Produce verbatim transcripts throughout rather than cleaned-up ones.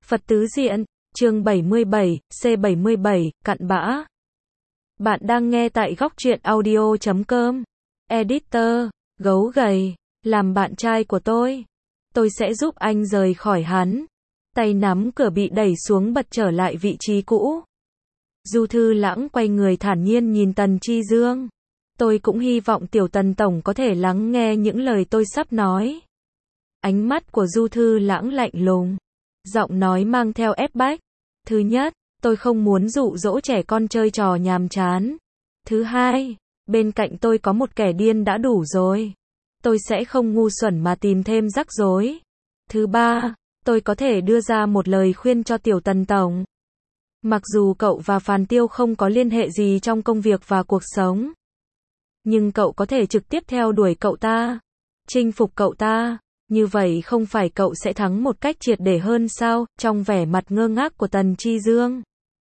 Phật tứ diện, chương bảy mươi bảy, C bảy mươi bảy, cặn bã. Bạn đang nghe tại góc truyện audio chấm com. Editor, gấu gầy, làm bạn trai của tôi. Tôi sẽ giúp anh rời khỏi hắn. Tay nắm cửa bị đẩy xuống bật trở lại vị trí cũ. Du Thư Lãng quay người thản nhiên nhìn Tần Chi Dương. Tôi cũng hy vọng tiểu Tần Tổng có thể lắng nghe những lời tôi sắp nói. Ánh mắt của Du Thư Lãng lạnh lùng. Giọng nói mang theo ép bách. Thứ nhất, tôi không muốn dụ dỗ trẻ con chơi trò nhàm chán. Thứ hai, bên cạnh tôi có một kẻ điên đã đủ rồi. Tôi sẽ không ngu xuẩn mà tìm thêm rắc rối. Thứ ba, tôi có thể đưa ra một lời khuyên cho tiểu Tần Tổng. Mặc dù cậu và Phàn Tiêu không có liên hệ gì trong công việc và cuộc sống, nhưng cậu có thể trực tiếp theo đuổi cậu ta, chinh phục cậu ta. Như vậy không phải cậu sẽ thắng một cách triệt để hơn sao? Trong vẻ mặt ngơ ngác của Tần Chi Dương,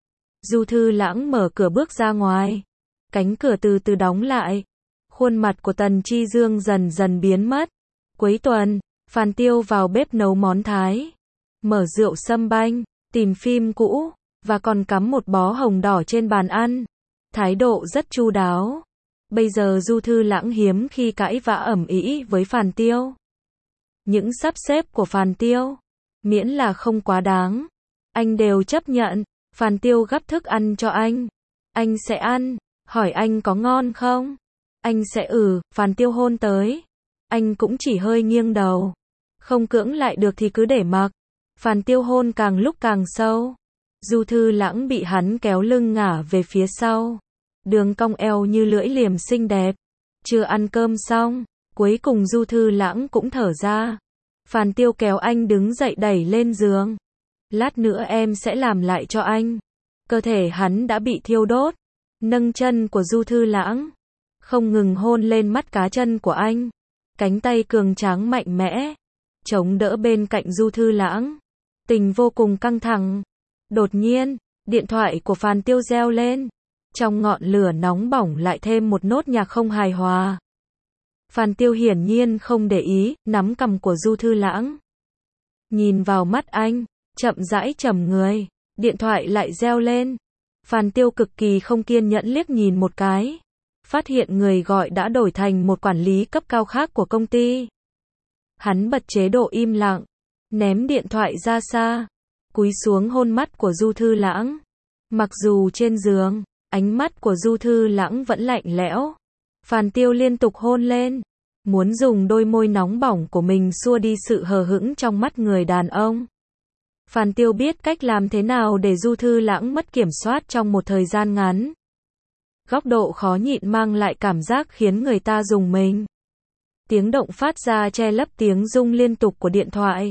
Du Thư Lãng mở cửa bước ra ngoài. Cánh cửa từ từ đóng lại. Khuôn mặt của Tần Chi Dương dần dần biến mất. Cuối tuần, Phàn Tiêu vào bếp nấu món Thái, mở rượu sâm banh, tìm phim cũ, và còn cắm một bó hồng đỏ trên bàn ăn. Thái độ rất chu đáo. Bây giờ Du Thư Lãng hiếm khi cãi vã ầm ĩ với Phàn Tiêu. Những sắp xếp của Phàn Tiêu, miễn là không quá đáng, anh đều chấp nhận. Phàn Tiêu gắp thức ăn cho anh. Anh sẽ ăn. Hỏi anh có ngon không? Anh sẽ ừ. Phàn Tiêu hôn tới. Anh cũng chỉ hơi nghiêng đầu. Không cưỡng lại được thì cứ để mặc. Phàn Tiêu hôn càng lúc càng sâu. Du Thư Lãng bị hắn kéo lưng ngả về phía sau. Đường cong eo như lưỡi liềm xinh đẹp. Chưa ăn cơm xong, cuối cùng Du Thư Lãng cũng thở ra. Phàn Tiêu kéo anh đứng dậy đẩy lên giường. Lát nữa em sẽ làm lại cho anh. Cơ thể hắn đã bị thiêu đốt. Nâng chân của Du Thư Lãng, không ngừng hôn lên mắt cá chân của anh. Cánh tay cường tráng mạnh mẽ, chống đỡ bên cạnh Du Thư Lãng. Tình vô cùng căng thẳng. Đột nhiên, điện thoại của Phàn Tiêu reo lên. Trong ngọn lửa nóng bỏng lại thêm một nốt nhạc không hài hòa. Phàn Tiêu hiển nhiên không để ý, nắm cằm của Du Thư Lãng. Nhìn vào mắt anh, chậm rãi trầm người. Điện thoại lại reo lên. Phàn Tiêu cực kỳ không kiên nhẫn liếc nhìn một cái. Phát hiện người gọi đã đổi thành một quản lý cấp cao khác của công ty. Hắn bật chế độ im lặng, ném điện thoại ra xa, cúi xuống hôn mắt của Du Thư Lãng. Mặc dù trên giường, ánh mắt của Du Thư Lãng vẫn lạnh lẽo. Phàn Tiêu liên tục hôn lên, muốn dùng đôi môi nóng bỏng của mình xua đi sự hờ hững trong mắt người đàn ông. Phàn Tiêu biết cách làm thế nào để Du Thư Lãng mất kiểm soát trong một thời gian ngắn. Góc độ khó nhịn mang lại cảm giác khiến người ta rùng mình. Tiếng động phát ra che lấp tiếng rung liên tục của điện thoại.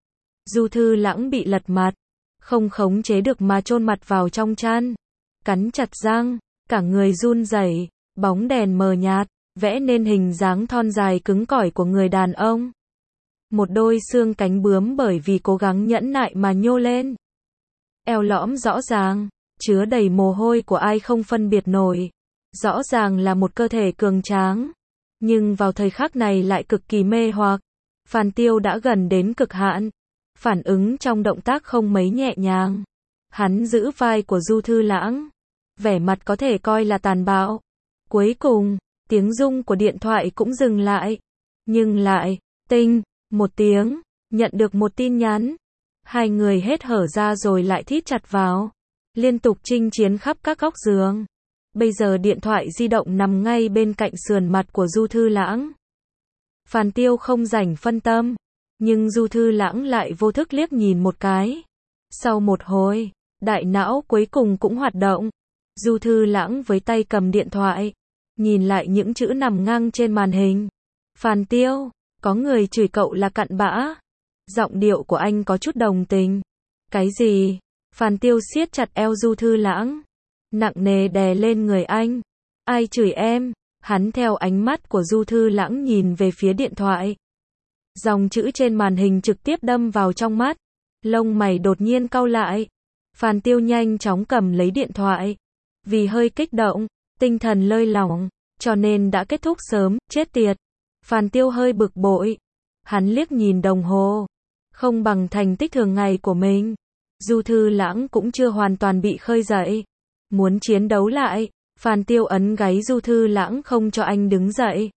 Du Thư Lãng bị lật mặt, không khống chế được mà chôn mặt vào trong chăn, cắn chặt răng, cả người run rẩy. Bóng đèn mờ nhạt, vẽ nên hình dáng thon dài cứng cỏi của người đàn ông. Một đôi xương cánh bướm bởi vì cố gắng nhẫn nại mà nhô lên. Eo lõm rõ ràng, chứa đầy mồ hôi của ai không phân biệt nổi. Rõ ràng là một cơ thể cường tráng, nhưng vào thời khắc này lại cực kỳ mê hoặc. Phàn Tiêu đã gần đến cực hạn, phản ứng trong động tác không mấy nhẹ nhàng. Hắn giữ vai của Du Thư Lãng, vẻ mặt có thể coi là tàn bạo. Cuối cùng, tiếng rung của điện thoại cũng dừng lại. Nhưng lại, tinh, một tiếng, nhận được một tin nhắn. Hai người hết hở ra rồi lại thít chặt vào, liên tục chinh chiến khắp các góc giường. Bây giờ điện thoại di động nằm ngay bên cạnh sườn mặt của Du Thư Lãng. Phàn Tiêu không rảnh phân tâm, nhưng Du Thư Lãng lại vô thức liếc nhìn một cái. Sau một hồi, đại não cuối cùng cũng hoạt động. Du Thư Lãng với tay cầm điện thoại, nhìn lại những chữ nằm ngang trên màn hình. Phàn Tiêu, có người chửi cậu là cặn bã. Giọng điệu của anh có chút đồng tình. Cái gì? Phàn Tiêu siết chặt eo Du Thư Lãng, nặng nề đè lên người anh. Ai chửi em? Hắn theo ánh mắt của Du Thư Lãng nhìn về phía điện thoại. Dòng chữ trên màn hình trực tiếp đâm vào trong mắt. Lông mày đột nhiên cau lại. Phàn Tiêu nhanh chóng cầm lấy điện thoại. Vì hơi kích động, tinh thần lơi lỏng, cho nên đã kết thúc sớm. Chết tiệt. Phàn Tiêu hơi bực bội. Hắn liếc nhìn đồng hồ. Không bằng thành tích thường ngày của mình. Du Thư Lãng cũng chưa hoàn toàn bị khơi dậy. Muốn chiến đấu lại, Phan Tiêu ấn gáy Du Thư Lãng không cho anh đứng dậy.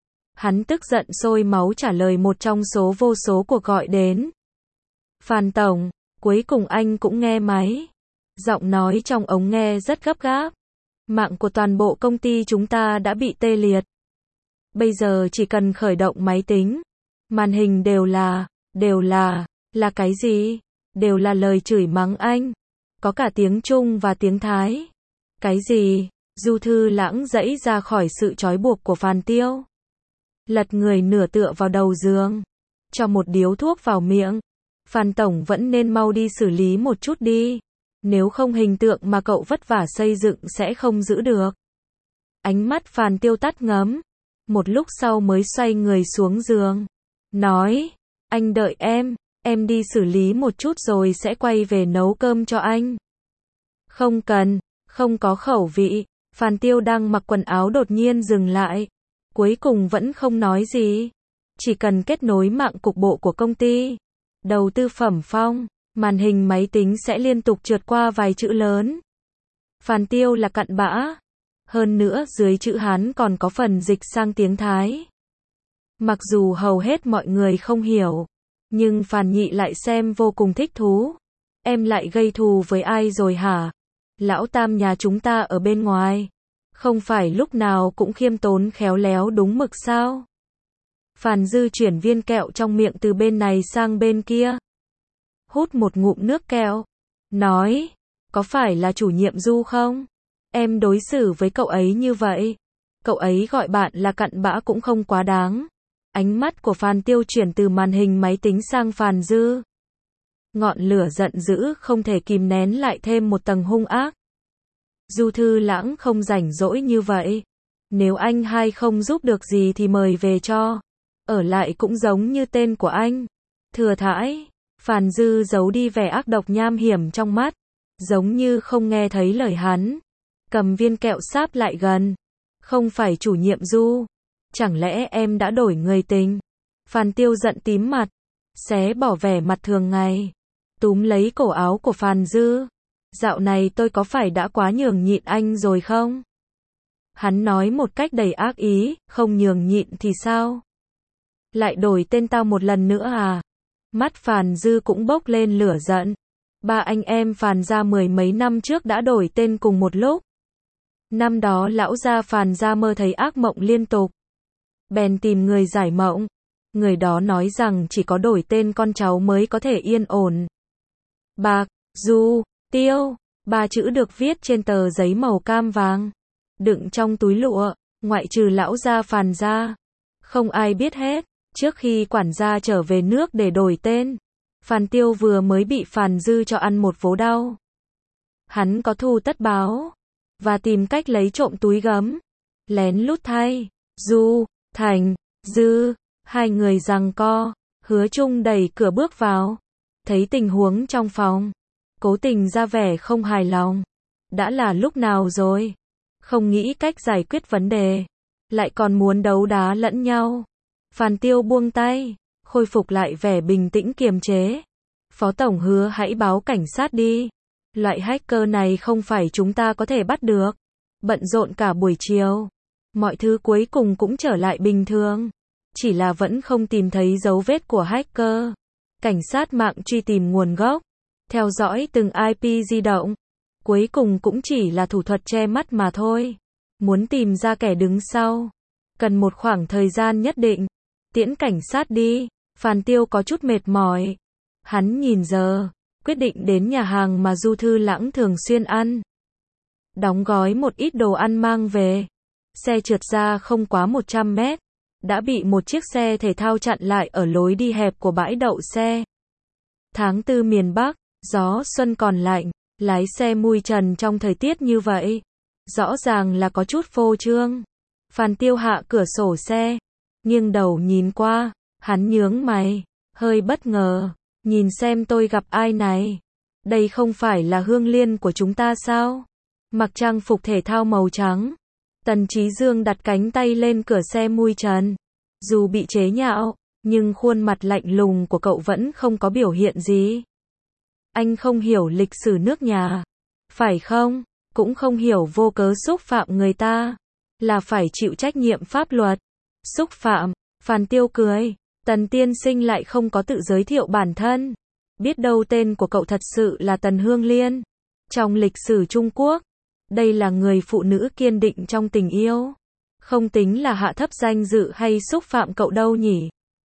Hắn tức giận sôi máu trả lời một trong số vô số cuộc gọi đến. Phan Tổng, cuối cùng anh cũng nghe máy. Giọng nói trong ống nghe rất gấp gáp. Mạng của toàn bộ công ty chúng ta đã bị tê liệt. Bây giờ chỉ cần khởi động máy tính. Màn hình đều là, đều là, là cái gì? Đều là lời chửi mắng anh. Có cả tiếng Trung và tiếng Thái. Cái gì? Du Thư Lãng giãy ra khỏi sự trói buộc của Phan Tiêu. Lật người nửa tựa vào đầu giường. Cho một điếu thuốc vào miệng. Phan Tổng vẫn nên mau đi xử lý một chút đi. Nếu không hình tượng mà cậu vất vả xây dựng sẽ không giữ được. Ánh mắt Phan Tiêu tắt ngấm. Một lúc sau mới xoay người xuống giường. Nói, anh đợi em, em đi xử lý một chút rồi sẽ quay về nấu cơm cho anh. Không cần, không có khẩu vị. Phan Tiêu đang mặc quần áo đột nhiên dừng lại. Cuối cùng vẫn không nói gì. Chỉ cần kết nối mạng cục bộ của công ty. Đầu tư Phẩm Phong, màn hình máy tính sẽ liên tục trượt qua vài chữ lớn. Phan Tiêu là cặn bã. Hơn nữa dưới chữ Hán còn có phần dịch sang tiếng Thái. Mặc dù hầu hết mọi người không hiểu, nhưng Phan Nhị lại xem vô cùng thích thú. Em lại gây thù với ai rồi hả? Lão Tam nhà chúng ta ở bên ngoài. Không phải lúc nào cũng khiêm tốn khéo léo đúng mực sao? Phan Dư chuyển viên kẹo trong miệng từ bên này sang bên kia. Hút một ngụm nước kẹo. Nói, có phải là chủ nhiệm Du không? Em đối xử với cậu ấy như vậy. Cậu ấy gọi bạn là cặn bã cũng không quá đáng. Ánh mắt của Phan Tiêu chuyển từ màn hình máy tính sang Phan Dư. Ngọn lửa giận dữ không thể kìm nén lại thêm một tầng hung ác. Du Thư Lãng không rảnh rỗi như vậy. Nếu anh hai không giúp được gì thì mời về cho. Ở lại cũng giống như tên của anh. Thừa thãi. Phan Dư giấu đi vẻ ác độc nham hiểm trong mắt. Giống như không nghe thấy lời hắn. Cầm viên kẹo sáp lại gần. Không phải chủ nhiệm Du. Chẳng lẽ em đã đổi người tình? Phan Tiêu giận tím mặt. Xé bỏ vẻ mặt thường ngày. Túm lấy cổ áo của Phan Dư. Dạo này tôi có phải đã quá nhường nhịn anh rồi không? Hắn nói một cách đầy ác ý, không nhường nhịn thì sao? Lại đổi tên tao một lần nữa à? Mắt Phan Dư cũng bốc lên lửa giận. Ba anh em Phan gia mười mấy năm trước đã đổi tên cùng một lúc. Năm đó lão gia Phan gia mơ thấy ác mộng liên tục. Bèn tìm người giải mộng. Người đó nói rằng chỉ có đổi tên con cháu mới có thể yên ổn. Bạc, Du, Tiêu, ba chữ được viết trên tờ giấy màu cam vàng. Đựng trong túi lụa, ngoại trừ lão gia Phan gia. Không ai biết hết. Trước khi quản gia trở về nước để đổi tên, Phan Tiêu vừa mới bị Phan Dư cho ăn một vố đau. Hắn có thù tất báo. Và tìm cách lấy trộm túi gấm. Lén lút thay. Du, Thành, Dư, hai người giằng co. Hứa Trung đẩy cửa bước vào. Thấy tình huống trong phòng. Cố tình ra vẻ không hài lòng. Đã là lúc nào rồi? Không nghĩ cách giải quyết vấn đề. Lại còn muốn đấu đá lẫn nhau. Phan Tiêu buông tay. Khôi phục lại vẻ bình tĩnh kiềm chế. Phó Tổng hứa hãy báo cảnh sát đi. Loại hacker này không phải chúng ta có thể bắt được. Bận rộn cả buổi chiều. Mọi thứ cuối cùng cũng trở lại bình thường. Chỉ là vẫn không tìm thấy dấu vết của hacker. Cảnh sát mạng truy tìm nguồn gốc. Theo dõi từng i pê di động. Cuối cùng cũng chỉ là thủ thuật che mắt mà thôi. Muốn tìm ra kẻ đứng sau. Cần một khoảng thời gian nhất định. Tiễn cảnh sát đi. Phan Tiêu có chút mệt mỏi. Hắn nhìn giờ. Quyết định đến nhà hàng mà Du Thư Lãng thường xuyên ăn. Đóng gói một ít đồ ăn mang về. Xe trượt ra không quá một trăm mét. Đã bị một chiếc xe thể thao chặn lại ở lối đi hẹp của bãi đậu xe. Tháng tư miền Bắc, gió xuân còn lạnh. Lái xe mui trần trong thời tiết như vậy. Rõ ràng là có chút phô trương. Phan Tiêu hạ cửa sổ xe. Nghiêng đầu nhìn qua. Hắn nhướng mày. Hơi bất ngờ. Nhìn xem tôi gặp ai này. Đây không phải là Hương Liên của chúng ta sao? Mặc trang phục thể thao màu trắng. Tần Chí Dương đặt cánh tay lên cửa xe mui trần. Dù bị chế nhạo, nhưng khuôn mặt lạnh lùng của cậu vẫn không có biểu hiện gì. Anh không hiểu lịch sử nước nhà, phải không? Cũng không hiểu vô cớ xúc phạm người ta, là phải chịu trách nhiệm pháp luật. Xúc phạm, Phàn Tiêu cười. Tần tiên sinh lại không có tự giới thiệu bản thân. Biết đâu tên của cậu thật sự là Tần Hương Liên. Trong lịch sử Trung Quốc, đây là người phụ nữ kiên định trong tình yêu. Không tính là hạ thấp danh dự hay xúc phạm cậu đâu nhỉ.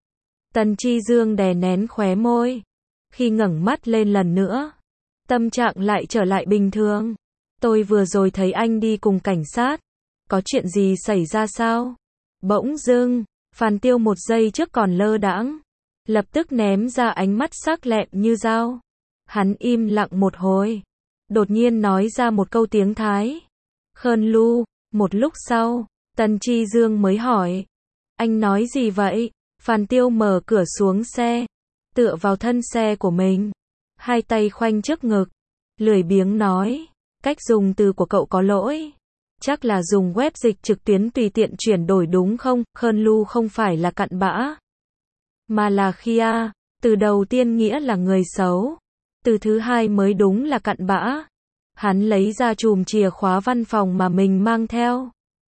Tần Chi Dương đè nén khóe môi. Khi ngẩng mắt lên lần nữa, tâm trạng lại trở lại bình thường. Tôi vừa rồi thấy anh đi cùng cảnh sát. Có chuyện gì xảy ra sao? Bỗng dưng, Phàn Tiêu một giây trước còn lơ đãng, lập tức ném ra ánh mắt sắc lẹm như dao. Hắn im lặng một hồi, đột nhiên nói ra một câu tiếng Thái. Khơn Lu. Một lúc sau, Tần Chi Dương mới hỏi. Anh nói gì vậy? Phàn Tiêu mở cửa xuống xe, tựa vào thân xe của mình, hai tay khoanh trước ngực, lười biếng nói. Cách dùng từ của cậu có lỗi. Chắc là dùng web dịch trực tuyến tùy tiện chuyển đổi đúng không? Khơn Lu không phải là cặn bã, mà là Khia. Từ đầu tiên nghĩa là người xấu. Từ thứ hai mới đúng là cặn bã. Hắn lấy ra chùm chìa khóa văn phòng mà mình mang theo.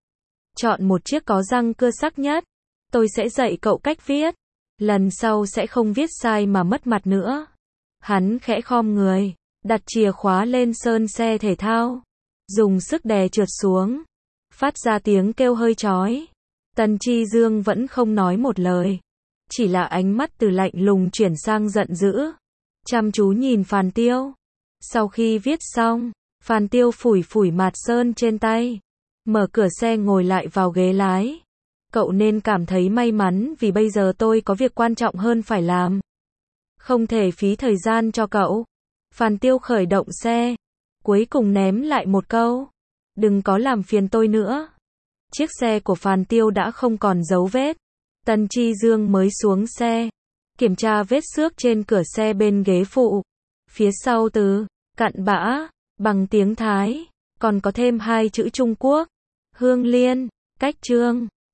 Chọn một chiếc có răng cưa sắc nhất. Tôi sẽ dạy cậu cách viết. Lần sau sẽ không viết sai mà mất mặt nữa. Hắn khẽ khom người, đặt chìa khóa lên sơn xe thể thao, dùng sức đè trượt xuống, phát ra tiếng kêu hơi chói. Tần Chi Dương vẫn không nói một lời, chỉ là ánh mắt từ lạnh lùng chuyển sang giận dữ, chăm chú nhìn Phàn Tiêu. Sau khi viết xong, Phàn Tiêu phủi phủi mạt sơn trên tay, mở cửa xe ngồi lại vào ghế lái. Cậu nên cảm thấy may mắn vì bây giờ tôi có việc quan trọng hơn phải làm. Không thể phí thời gian cho cậu. Phàn Tiêu khởi động xe, cuối cùng ném lại một câu. Đừng có làm phiền tôi nữa. Chiếc xe của Phàn Tiêu đã không còn dấu vết. Tần Chi Dương mới xuống xe, kiểm tra vết xước trên cửa xe bên ghế phụ. Phía sau từ cặn bã bằng tiếng Thái, còn có thêm hai chữ Trung Quốc. Hương Liên, cách chương.